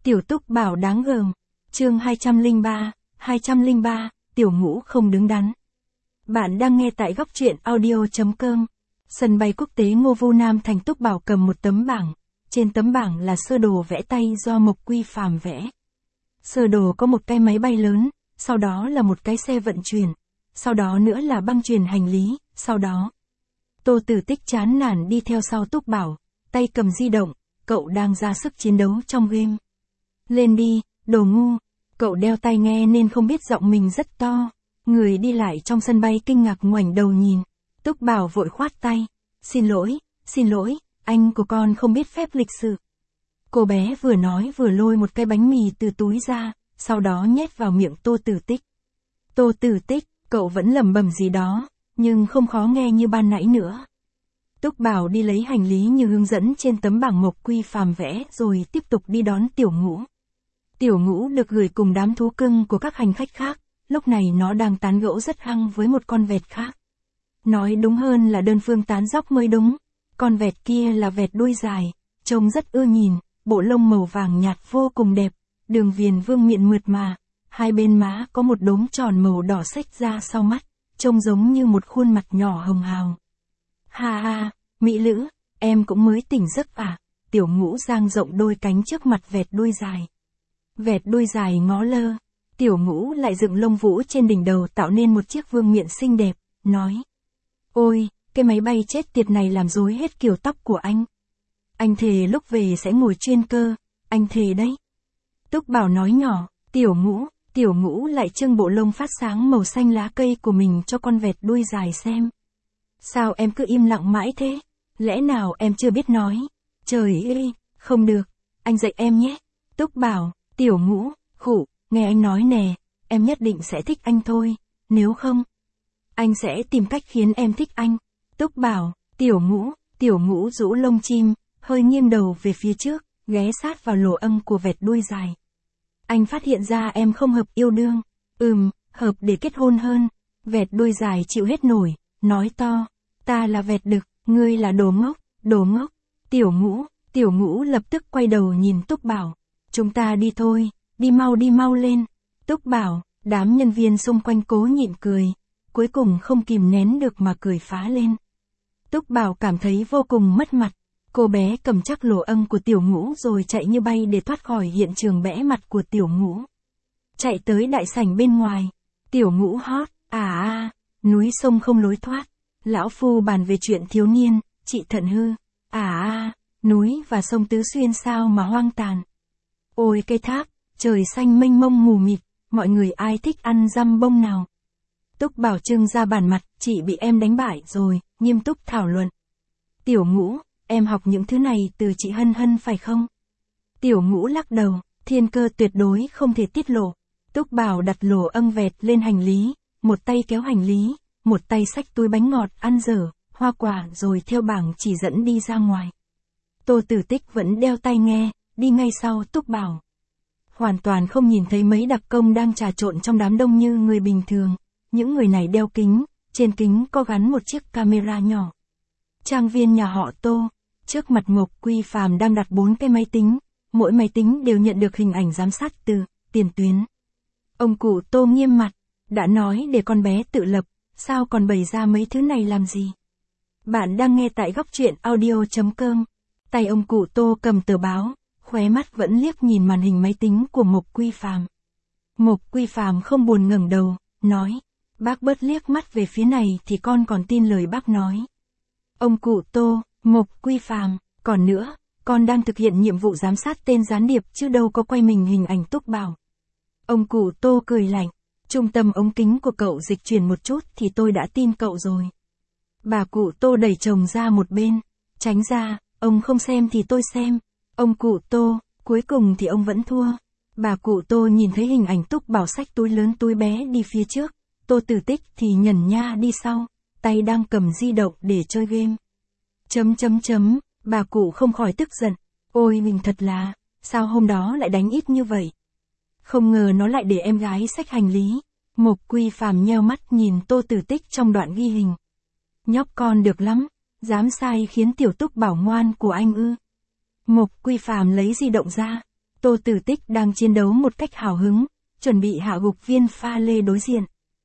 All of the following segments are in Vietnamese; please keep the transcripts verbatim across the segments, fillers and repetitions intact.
Tiểu Túc Bảo đáng gờm. Chương hai trăm lẻ ba, hai trăm lẻ ba, Tiểu Ngũ không đứng đắn. Bạn đang nghe tại góc truyện audio chấm com. Sân bay quốc tế Ngô Vu Nam Thành. Túc Bảo cầm một tấm bảng. Trên tấm bảng là sơ đồ vẽ tay do Mộc Quy Phàm vẽ. Sơ đồ có một cái máy bay lớn, sau đó là một cái xe vận chuyển, sau đó nữa là băng truyền hành lý, sau đó. Tô Tử Tích chán nản đi theo sau Túc Bảo, tay cầm di động, cậu đang ra sức chiến đấu trong game. Lên đi, đồ ngu. Cậu đeo tai nghe nên không biết giọng mình rất to. Người đi lại trong sân bay kinh ngạc ngoảnh đầu nhìn. Túc Bảo vội khoát tay. Xin lỗi, xin lỗi, anh của con không biết phép lịch sự. Cô bé vừa nói vừa lôi một cái bánh mì từ túi ra, sau đó nhét vào miệng Tô Tử Tích. Tô Tử Tích, cậu vẫn lẩm bẩm gì đó, nhưng không khó nghe như ban nãy nữa. Túc Bảo đi lấy hành lý như hướng dẫn trên tấm bảng Mộc Quy Phàm vẽ rồi tiếp tục đi đón Tiểu Ngũ. Tiểu Ngũ được gửi cùng đám thú cưng của các hành khách khác, lúc này nó đang tán gẫu rất hăng với một con vẹt khác. Nói đúng hơn là đơn phương tán dóc mới đúng. Con vẹt kia là vẹt đuôi dài, trông rất ưa nhìn, bộ lông màu vàng nhạt vô cùng đẹp, đường viền vương miện mượt mà, hai bên má có một đốm tròn màu đỏ xếch ra sau mắt, trông giống như một khuôn mặt nhỏ hồng hào. Ha ha, mỹ lữ, em cũng mới tỉnh giấc à? Tiểu Ngũ dang rộng đôi cánh trước mặt vẹt đuôi dài. Vẹt đuôi dài ngó lơ, Tiểu Ngũ lại dựng lông vũ trên đỉnh đầu tạo nên một chiếc vương miện xinh đẹp, nói. Ôi, cái máy bay chết tiệt này làm rối hết kiểu tóc của anh. Anh thề lúc về sẽ ngồi chuyên cơ, anh thề đấy. Túc Bảo nói nhỏ, Tiểu Ngũ, Tiểu Ngũ lại trưng bộ lông phát sáng màu xanh lá cây của mình cho con vẹt đuôi dài xem. Sao em cứ im lặng mãi thế? Lẽ nào em chưa biết nói? Trời ơi, không được, anh dạy em nhé. Túc Bảo, Tiểu Ngũ, khụ, nghe anh nói nè, em nhất định sẽ thích anh thôi, nếu không, anh sẽ tìm cách khiến em thích anh. Túc Bảo, Tiểu Ngũ, Tiểu Ngũ rũ lông chim, hơi nghiêng đầu về phía trước, ghé sát vào lỗ âm của vẹt đuôi dài. Anh phát hiện ra em không hợp yêu đương. Ừm, hợp để kết hôn hơn. Vẹt đuôi dài chịu hết nổi, nói to. Ta là vẹt đực, ngươi là đồ ngốc, đồ ngốc. Tiểu Ngũ, Tiểu Ngũ lập tức quay đầu nhìn Túc Bảo. Chúng ta đi thôi, đi mau đi mau lên. Túc Bảo, đám nhân viên xung quanh cố nhịn cười. Cuối cùng không kìm nén được mà cười phá lên. Túc Bảo cảm thấy vô cùng mất mặt. Cô bé cầm chắc lỗ âm của Tiểu Ngũ rồi chạy như bay để thoát khỏi hiện trường bẽ mặt của Tiểu Ngũ. Chạy tới đại sảnh bên ngoài. Tiểu Ngũ hót, à à, núi sông không lối thoát. Lão phu bàn về chuyện thiếu niên, chị thận hư. À à, núi và sông Tứ Xuyên sao mà hoang tàn. Ôi cây tháp, trời xanh mênh mông mù mịt, mọi người ai thích ăn dăm bông nào. Túc Bảo trưng ra bản mặt, chị bị em đánh bại rồi, nghiêm túc thảo luận. Tiểu Ngũ, em học những thứ này từ chị Hân Hân phải không? Tiểu Ngũ lắc đầu, thiên cơ tuyệt đối không thể tiết lộ. Túc Bảo đặt lỗ âm vẹt lên hành lý, một tay kéo hành lý, một tay xách túi bánh ngọt, ăn dở, hoa quả rồi theo bảng chỉ dẫn đi ra ngoài. Tô Tử Tích vẫn đeo tai nghe, đi ngay sau Túc Bảo. Hoàn toàn không nhìn thấy mấy đặc công đang trà trộn trong đám đông như người bình thường. Những người này đeo kính, trên kính có gắn một chiếc camera nhỏ. Trang viên nhà họ Tô, trước mặt Mộc Quy Phàm đang đặt bốn cái máy tính, mỗi máy tính đều nhận được hình ảnh giám sát từ tiền tuyến. Ông cụ Tô nghiêm mặt, đã nói để con bé tự lập, sao còn bày ra mấy thứ này làm gì? Bạn đang nghe tại góc truyện audio chấm com. Tay ông cụ Tô cầm tờ báo, khóe mắt vẫn liếc nhìn màn hình máy tính của Mộc Quy Phàm. Mộc Quy Phàm không buồn ngẩng đầu, nói. Bác bớt liếc mắt về phía này thì con còn tin lời bác nói. Ông cụ Tô, Mộc Quy Phàm, còn nữa, con đang thực hiện nhiệm vụ giám sát tên gián điệp chứ đâu có quay mình hình ảnh Túc Bảo. Ông cụ Tô cười lạnh, trung tâm ống kính của cậu dịch chuyển một chút thì tôi đã tin cậu rồi. Bà cụ Tô đẩy chồng ra một bên, tránh ra, ông không xem thì tôi xem. Ông cụ Tô, cuối cùng thì ông vẫn thua. Bà cụ Tô nhìn thấy hình ảnh Túc Bảo xách túi lớn túi bé đi phía trước. Tô Tử Tích thì nhẩn nha đi sau, tay đang cầm di động để chơi game. Chấm chấm chấm, bà cụ không khỏi tức giận. Ôi mình thật là, sao hôm đó lại đánh ít như vậy? Không ngờ nó lại để em gái xách hành lý. Mộc Quy Phàm nheo mắt nhìn Tô Tử Tích trong đoạn ghi hình. Nhóc con được lắm, dám sai khiến tiểu Túc Bảo ngoan của anh ư. Mộc Quy Phàm lấy di động ra. Tô Tử Tích đang chiến đấu một cách hào hứng, chuẩn bị hạ gục viên pha lê đối diện.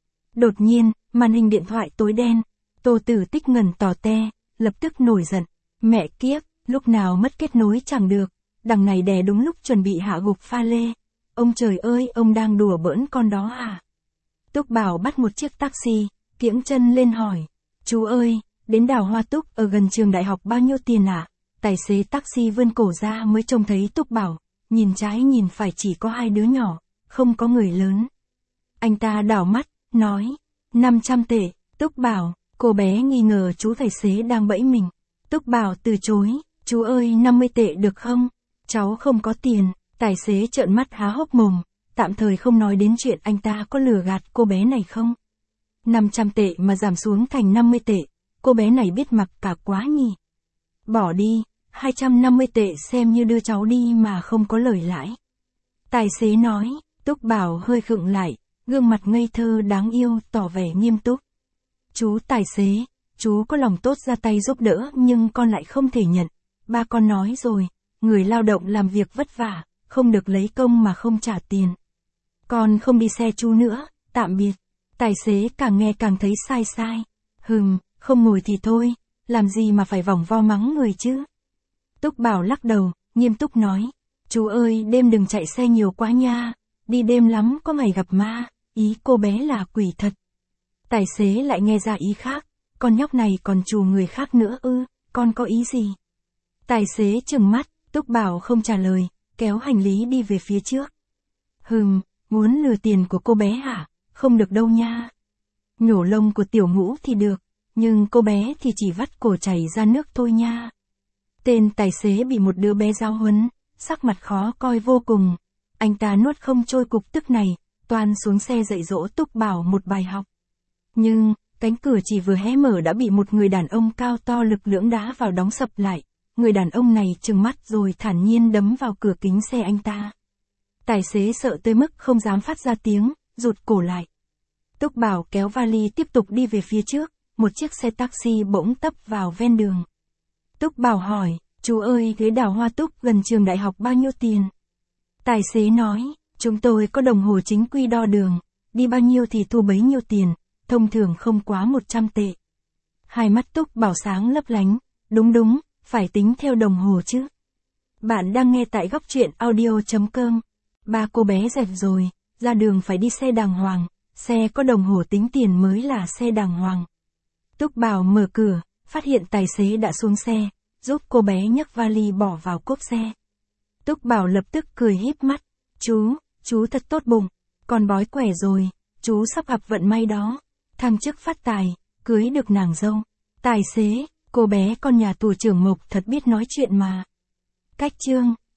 Đột nhiên, màn hình điện thoại tối đen, Tô Tử Tích ngẩn tò te, lập tức nổi giận. Mẹ kiếp, lúc nào mất kết nối chẳng được, đằng này đè đúng lúc chuẩn bị hạ gục pha lê. Ông trời ơi, ông đang đùa bỡn con đó à? Túc Bảo bắt một chiếc taxi, kiễng chân lên hỏi. Chú ơi, đến đảo Hoa Túc ở gần trường đại học bao nhiêu tiền ạ? À? Tài xế taxi vươn cổ ra mới trông thấy Túc Bảo, nhìn trái nhìn phải chỉ có hai đứa nhỏ, không có người lớn. Anh ta đảo mắt, nói, năm trăm tệ, Túc Bảo, cô bé nghi ngờ chú tài xế đang bẫy mình. Túc Bảo từ chối, chú ơi năm mươi tệ được không? Cháu không có tiền, tài xế trợn mắt há hốc mồm, tạm thời không nói đến chuyện anh ta có lừa gạt cô bé này không. năm trăm tệ mà giảm xuống thành năm mươi tệ, cô bé này biết mặc cả quá nhỉ. Bỏ đi, hai trăm năm mươi tệ xem như đưa cháu đi mà không có lời lãi. Tài xế nói, Túc Bảo hơi khựng lại, gương mặt ngây thơ đáng yêu tỏ vẻ nghiêm túc. Chú tài xế, chú có lòng tốt ra tay giúp đỡ nhưng con lại không thể nhận. Ba con nói rồi, người lao động làm việc vất vả, không được lấy công mà không trả tiền. Con không đi xe chú nữa, tạm biệt. Tài xế càng nghe càng thấy sai sai. Hừm, không ngồi thì thôi, làm gì mà phải vòng vo mắng người chứ. Túc Bảo lắc đầu, nghiêm túc nói, chú ơi đêm đừng chạy xe nhiều quá nha, đi đêm lắm có ngày gặp ma, ý cô bé là quỷ thật. Tài xế lại nghe ra ý khác, con nhóc này còn trù người khác nữa ư, con có ý gì? Tài xế trừng mắt, Túc Bảo không trả lời, kéo hành lý đi về phía trước. Hừm, muốn lừa tiền của cô bé hả? Không được đâu nha. Nhổ lông của Tiểu Ngũ thì được, nhưng cô bé thì chỉ vắt cổ chảy ra nước thôi nha. Tên tài xế bị một đứa bé giáo huấn, sắc mặt khó coi vô cùng. Anh ta nuốt không trôi cục tức này, toan xuống xe dạy dỗ Túc Bảo một bài học. Nhưng, cánh cửa chỉ vừa hé mở đã bị một người đàn ông cao to lực lưỡng đá vào đóng sập lại. Người đàn ông này trừng mắt rồi thản nhiên đấm vào cửa kính xe anh ta. Tài xế sợ tới mức không dám phát ra tiếng, rụt cổ lại. Túc Bảo kéo vali tiếp tục đi về phía trước, một chiếc xe taxi bỗng tấp vào ven đường. Túc Bảo hỏi, chú ơi ghế đảo Hoa Túc gần trường đại học bao nhiêu tiền? Tài xế nói, chúng tôi có đồng hồ chính quy đo đường, đi bao nhiêu thì thu bấy nhiêu tiền, thông thường không quá một trăm tệ. Hai mắt Túc Bảo sáng lấp lánh, đúng đúng, phải tính theo đồng hồ chứ. Bạn đang nghe tại góc truyện audio chấm com. Ba cô bé dẹp rồi, ra đường phải đi xe đàng hoàng, xe có đồng hồ tính tiền mới là xe đàng hoàng. Túc Bảo mở cửa, phát hiện tài xế đã xuống xe, giúp cô bé nhấc vali bỏ vào cốp xe. Túc Bảo lập tức cười híp mắt, chú, chú thật tốt bụng, con bói quẻ rồi, chú sắp gặp vận may đó, thăng chức phát tài, cưới được nàng dâu. Tài xế, cô bé con nhà tù trưởng Mộc thật biết nói chuyện mà. Cách chương